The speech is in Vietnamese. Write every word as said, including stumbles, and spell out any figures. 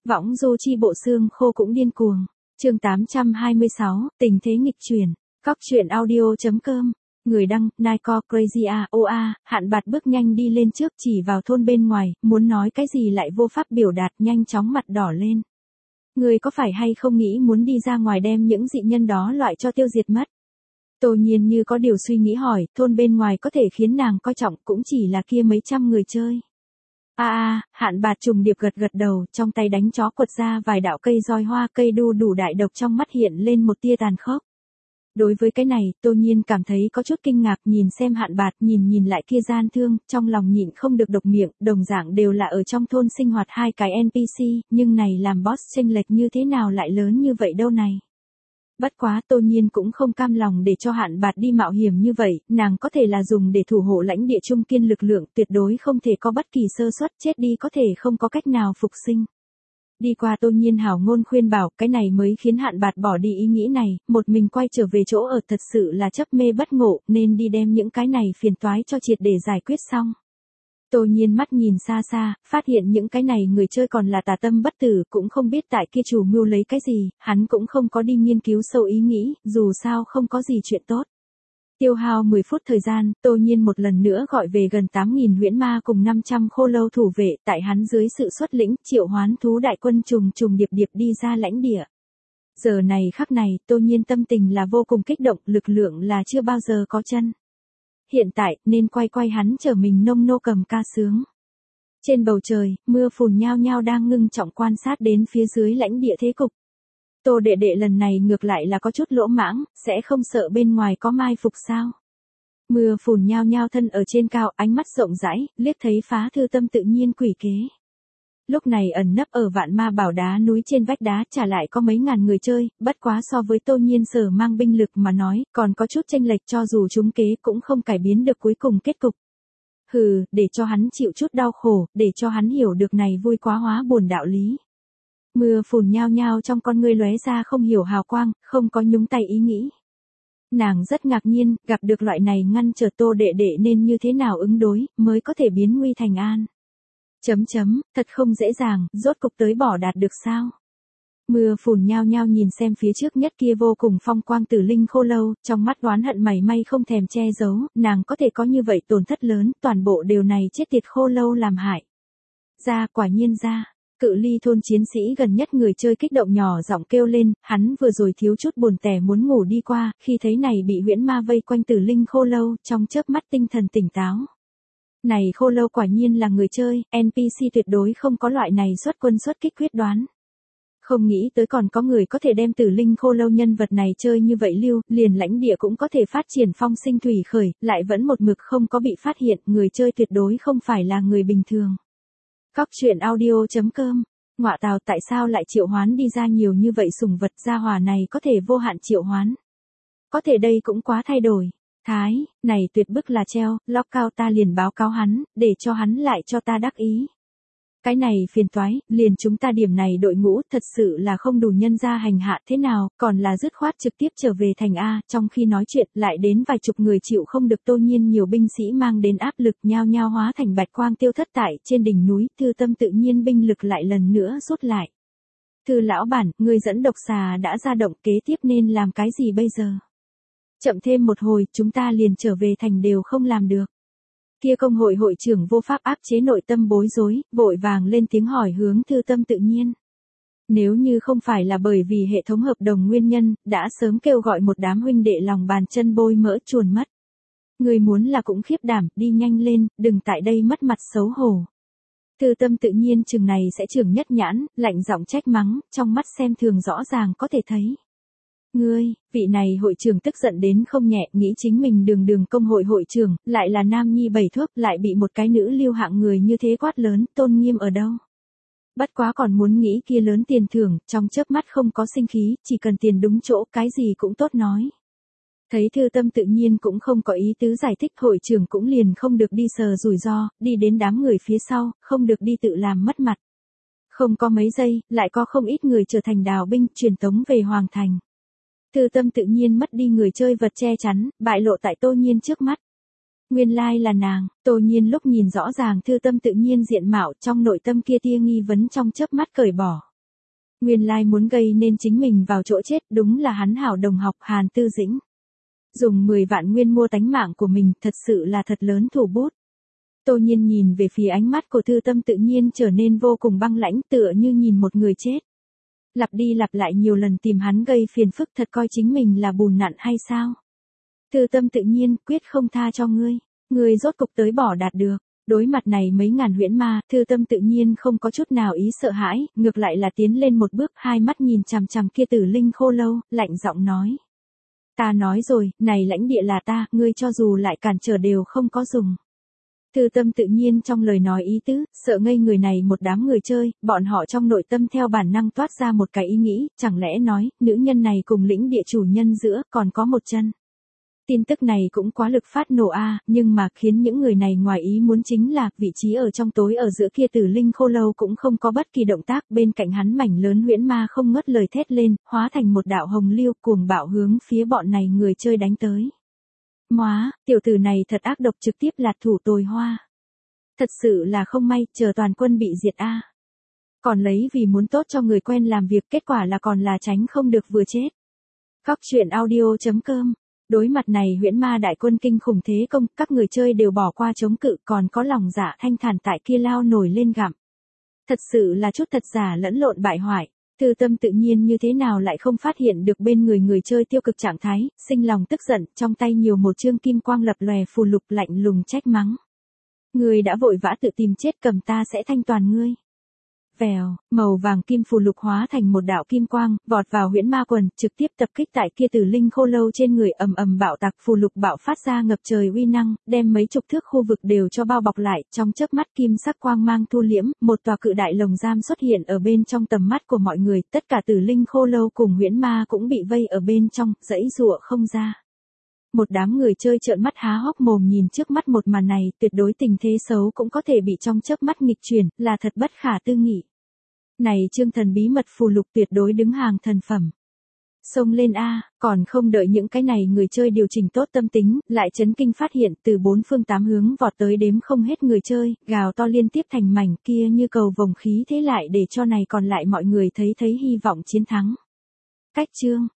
Võng du chi bộ xương khô cũng điên cuồng. Chương tám trăm hai mươi sáu, tình thế nghịch chuyển. Cóc truyện audio.com. Người đăng, Niko Crazy a o a, Hạn Bạt bước nhanh đi lên trước chỉ vào thôn bên ngoài, muốn nói cái gì lại vô pháp biểu đạt, nhanh chóng mặt đỏ lên. Người có phải hay không nghĩ muốn đi ra ngoài đem những dị nhân đó loại cho tiêu diệt mất? Tô Nhiên như có điều suy nghĩ hỏi, thôn bên ngoài có thể khiến nàng coi trọng cũng chỉ là kia mấy trăm người chơi. A a, Hạn Bạt trùng điệp gật gật đầu, trong tay đánh chó quật ra vài đạo cây roi hoa, cây đu đủ đại độc trong mắt hiện lên một tia tàn khốc. Đối với cái này, Tô Nhiên cảm thấy có chút kinh ngạc, nhìn xem Hạn Bạt, nhìn nhìn lại kia gian thương, trong lòng nhịn không được độc miệng, đồng dạng đều là ở trong thôn sinh hoạt hai cái en pê xê, nhưng này làm boss chênh lệch như thế nào lại lớn như vậy đâu này. Bất quá Tô Nhiên cũng không cam lòng để cho Hạn Bạt đi mạo hiểm như vậy, nàng có thể là dùng để thủ hộ lãnh địa trung kiên lực lượng, tuyệt đối không thể có bất kỳ sơ suất, chết đi có thể không có cách nào phục sinh. Đi qua Tô Nhiên hảo ngôn khuyên bảo, cái này mới khiến Hạn Bạt bỏ đi ý nghĩ này, một mình quay trở về chỗ ở, thật sự là chấp mê bất ngộ, nên đi đem những cái này phiền toái cho triệt để giải quyết xong. Tô Nhiên mắt nhìn xa xa, phát hiện những cái này người chơi còn là tà tâm bất tử, cũng không biết tại kia chủ mưu lấy cái gì, hắn cũng không có đi nghiên cứu sâu ý nghĩ, dù sao không có gì chuyện tốt. Tiêu hao mười phút thời gian, Tô Nhiên một lần nữa gọi về gần tám nghìn huyễn ma cùng năm trăm khô lâu thủ vệ, tại hắn dưới sự xuất lĩnh, triệu hoán thú đại quân trùng trùng điệp điệp đi ra lãnh địa. Giờ này khắc này, Tô Nhiên tâm tình là vô cùng kích động, lực lượng là chưa bao giờ có chân. Hiện tại, nên quay quay hắn trở mình nông nô cầm ca sướng. Trên bầu trời, mưa phùn nhao nhao đang ngưng trọng quan sát đến phía dưới lãnh địa thế cục. Tô đệ đệ lần này ngược lại là có chút lỗ mãng, sẽ không sợ bên ngoài có mai phục sao. Mưa phùn nhao nhao thân ở trên cao, ánh mắt rộng rãi, liếc thấy Phá Thư Tâm tự nhiên quỷ kế. Lúc này ẩn nấp ở Vạn Ma Bảo đá núi trên vách đá, trả lại có mấy ngàn người chơi, bất quá so với Tô Nhiên sở mang binh lực mà nói, còn có chút chênh lệch, cho dù chúng kế cũng không cải biến được cuối cùng kết cục. Hừ, để cho hắn chịu chút đau khổ, để cho hắn hiểu được này vui quá hóa buồn đạo lý. Mưa phùn nhao nhao trong con ngươi lóe ra không hiểu hào quang, không có nhúng tay ý nghĩ. Nàng rất ngạc nhiên, gặp được loại này ngăn trở Tô đệ đệ nên như thế nào ứng đối, mới có thể biến nguy thành an. Chấm chấm, thật không dễ dàng, rốt cục tới bỏ đạt được sao? Mưa phùn nhao nhao nhìn xem phía trước nhất kia vô cùng phong quang tử linh khô lâu, trong mắt oán hận mảy may không thèm che giấu, nàng có thể có như vậy tổn thất lớn, toàn bộ điều này chết tiệt khô lâu làm hại. Ra, quả nhiên ra. Cự ly thôn chiến sĩ gần nhất người chơi kích động nhỏ giọng kêu lên, hắn vừa rồi thiếu chút buồn tẻ muốn ngủ đi qua, khi thấy này bị huyễn ma vây quanh tử linh khô lâu, trong chớp mắt tinh thần tỉnh táo. Này khô lâu quả nhiên là người chơi, en pê xê tuyệt đối không có loại này xuất quân xuất kích quyết đoán. Không nghĩ tới còn có người có thể đem tử linh khô lâu nhân vật này chơi như vậy lưu, liền lãnh địa cũng có thể phát triển phong sinh thủy khởi, lại vẫn một mực không có bị phát hiện, người chơi tuyệt đối không phải là người bình thường. Cóc truyện audio.com. Ngọa tào, tại sao lại triệu hoán đi ra nhiều như vậy sủng vật, gia hỏa này có thể vô hạn triệu hoán. Có thể đây cũng quá thay đổi. Thái, này tuyệt bức là treo, lock cao ta liền báo cáo hắn, để cho hắn lại cho ta đắc ý. Cái này phiền toái, liền chúng ta điểm này đội ngũ thật sự là không đủ nhân ra hành hạ thế nào, còn là dứt khoát trực tiếp trở về thành A, trong khi nói chuyện lại đến vài chục người chịu không được Tô Nhiên nhiều binh sĩ mang đến áp lực nhao nhao hóa thành bạch quang tiêu thất tại trên đỉnh núi, Thư Tâm tự nhiên binh lực lại lần nữa rút lại. Thư lão bản, người dẫn độc xà đã ra động, kế tiếp nên làm cái gì bây giờ? Chậm thêm một hồi, chúng ta liền trở về thành đều không làm được. Kia công hội hội trưởng vô pháp áp chế nội tâm bối rối, vội vàng lên tiếng hỏi hướng Thư Tâm tự nhiên. Nếu như không phải là bởi vì hệ thống hợp đồng nguyên nhân, đã sớm kêu gọi một đám huynh đệ lòng bàn chân bôi mỡ chuồn mất. Người muốn là cũng khiếp đảm, đi nhanh lên, đừng tại đây mất mặt xấu hổ. Thư Tâm tự nhiên chừng này sẽ trưởng nhất nhãn, lạnh giọng trách mắng, trong mắt xem thường rõ ràng có thể thấy. Ngươi, vị này hội trưởng tức giận đến không nhẹ, nghĩ chính mình đường đường công hội hội trưởng, lại là nam nhi bảy thước, lại bị một cái nữ lưu hạng người như thế quát lớn, tôn nghiêm ở đâu. Bất quá còn muốn nghĩ kia lớn tiền thưởng, trong chớp mắt không có sinh khí, chỉ cần tiền đúng chỗ, cái gì cũng tốt nói. Thấy Thư Tâm tự nhiên cũng không có ý tứ giải thích, hội trưởng cũng liền không được đi sờ rủi ro, đi đến đám người phía sau, không được đi tự làm mất mặt. Không có mấy giây, lại có không ít người trở thành đào binh, truyền tống về Hoàng Thành. Thư Tâm tự nhiên mất đi người chơi vật che chắn, bại lộ tại Tô Nhiên trước mắt. Nguyên lai là nàng, Tô Nhiên lúc nhìn rõ ràng Thư Tâm tự nhiên diện mạo, trong nội tâm kia tia nghi vấn trong chớp mắt cởi bỏ. Nguyên lai muốn gây nên chính mình vào chỗ chết, đúng là hắn hảo đồng học Hàn Tư Dĩnh. Dùng mười vạn nguyên mua tánh mạng của mình, thật sự là thật lớn thủ bút. Tô Nhiên nhìn về phía ánh mắt của Thư Tâm tự nhiên trở nên vô cùng băng lãnh, tựa như nhìn một người chết. Lặp đi lặp lại nhiều lần tìm hắn gây phiền phức, thật coi chính mình là bùn nặn hay sao? Thư Tâm tự nhiên quyết không tha cho ngươi, ngươi rốt cục tới bỏ đạt được. Đối mặt này mấy ngàn huyễn ma, Thư Tâm tự nhiên không có chút nào ý sợ hãi, ngược lại là tiến lên một bước, hai mắt nhìn chằm chằm kia Tử Linh Khô Lâu, lạnh giọng nói. Ta nói rồi, này lãnh địa là ta, ngươi cho dù lại cản trở đều không có dùng. Thư Tâm tự nhiên trong lời nói ý tứ, sợ ngây người này một đám người chơi, bọn họ trong nội tâm theo bản năng toát ra một cái ý nghĩ, chẳng lẽ nói, nữ nhân này cùng lĩnh địa chủ nhân giữa, còn có một chân. Tin tức này cũng quá lực phát nổ a, à, nhưng mà khiến những người này ngoài ý muốn chính là, vị trí ở trong tối ở giữa kia Tử Linh Khô Lâu cũng không có bất kỳ động tác, bên cạnh hắn mảnh lớn huyễn ma không ngớt lời thét lên, hóa thành một đạo hồng lưu cuồng bạo hướng phía bọn này người chơi đánh tới. Móa, tiểu tử này thật ác độc, trực tiếp lạt thủ tồi hoa. Thật sự là không may, chờ toàn quân bị diệt a. À. Còn lấy vì muốn tốt cho người quen làm việc, kết quả là còn là tránh không được vừa chết. Góc truyện audio chấm com. Đối mặt này huyễn ma đại quân kinh khủng thế công, các người chơi đều bỏ qua chống cự, còn có lòng dạ thanh thản tại kia lao nổi lên gặm. Thật sự là chút thật giả lẫn lộn bại hoại. Thư Tâm tự nhiên như thế nào lại không phát hiện được bên người người chơi tiêu cực trạng thái, sinh lòng tức giận, trong tay nhiều một chương kim quang lập lòe phù lục lạnh lùng trách mắng. Ngươi đã vội vã tự tìm chết, cầm ta sẽ thanh toàn ngươi. Vèo, màu vàng kim phù lục hóa thành một đạo kim quang, vọt vào huyễn ma quần, trực tiếp tập kích tại kia Tử Linh Khô Lâu trên người, ầm ầm bạo tạc, phù lục bạo phát ra ngập trời uy năng, đem mấy chục thước khu vực đều cho bao bọc lại, trong chớp mắt kim sắc quang mang thu liễm, một tòa cự đại lồng giam xuất hiện ở bên trong tầm mắt của mọi người, tất cả Tử Linh Khô Lâu cùng huyễn ma cũng bị vây ở bên trong, giãy giụa không ra. Một đám người chơi trợn mắt há hốc mồm nhìn trước mắt một màn này, tuyệt đối tình thế xấu cũng có thể bị trong chớp mắt nghịch chuyển, là thật bất khả tư nghị. Này chương thần bí mật phù lục tuyệt đối đứng hàng thần phẩm. Xông lên a, còn không đợi những cái này người chơi điều chỉnh tốt tâm tính, lại chấn kinh phát hiện từ bốn phương tám hướng vọt tới đếm không hết người chơi, gào to liên tiếp thành mảnh, kia như cầu vồng khí thế lại để cho này còn lại mọi người thấy thấy hy vọng chiến thắng. Cách chương